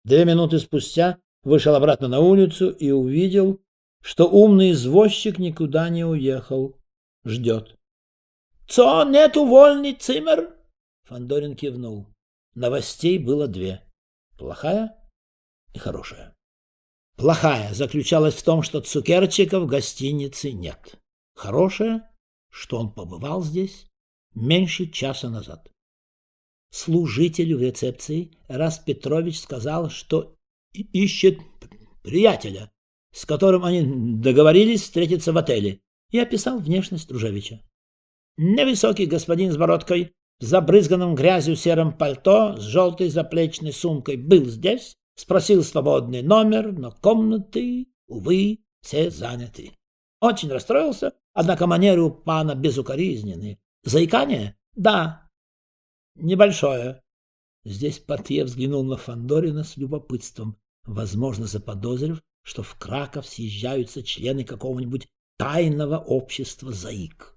2 минуты спустя вышел обратно на улицу и увидел, что умный извозчик никуда не уехал. Ждет. «Цо, нету вольный цимер?» Фандорин кивнул. Новостей было 2. Плохая и хорошая. Плохая заключалась в том, что Цукерчика в гостинице нет. Хорошая, что он побывал здесь меньше часа назад. Служителю в рецепции Рас Петрович сказал, что ищет приятеля, с которым они договорились встретиться в отеле, и описал внешность Ружевича. Невысокий господин с бородкой, в забрызганном грязью сером пальто, с желтой заплечной сумкой был здесь, спросил свободный номер, но комнаты, увы, все заняты. Очень расстроился, однако манеры у пана безукоризненные. Заикание? Да. Небольшое. Здесь портье взглянул на Фандорина с любопытством, возможно, заподозрив, что в Краков съезжаются члены какого-нибудь тайного общества заик.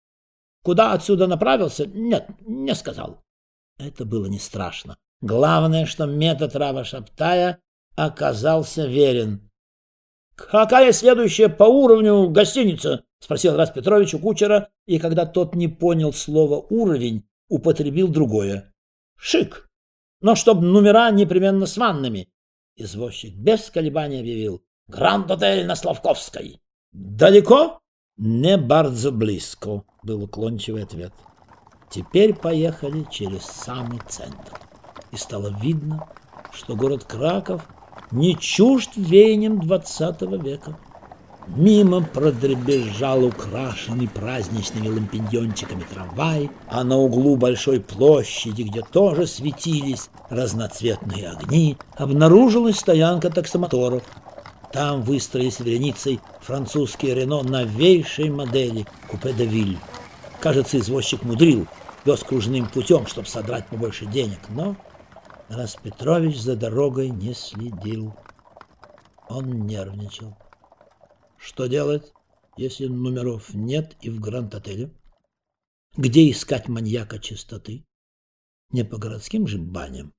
Куда отсюда направился? Нет, не сказал. Это было не страшно. Главное, что метод Рава Шаптая оказался верен. «Какая следующая по уровню гостиница?» — спросил Рас Петрович у кучера, и когда тот не понял слова «уровень», употребил другое. «Шик, но чтоб номера непременно с ваннами». Извозчик без колебаний объявил: «Гранд-отель на Славковской». «Далеко?» «Не bardzo близко», — был уклончивый ответ. Теперь поехали через самый центр, и стало видно, что город Краков не чужд веянием 20 века. Мимо продребезжал украшенный праздничными лампиньончиками трамвай, а на углу большой площади, где тоже светились разноцветные огни, обнаружилась стоянка таксомоторов. Там выстроились вереницей французские Рено новейшей модели купе де Виль. Кажется, извозчик мудрил, вез кружным путем, чтобы содрать побольше денег, но Рас Петрович за дорогой не следил. Он нервничал. Что делать, если номеров нет и в Гранд-отеле? Где искать маньяка чистоты? Не по городским же баням.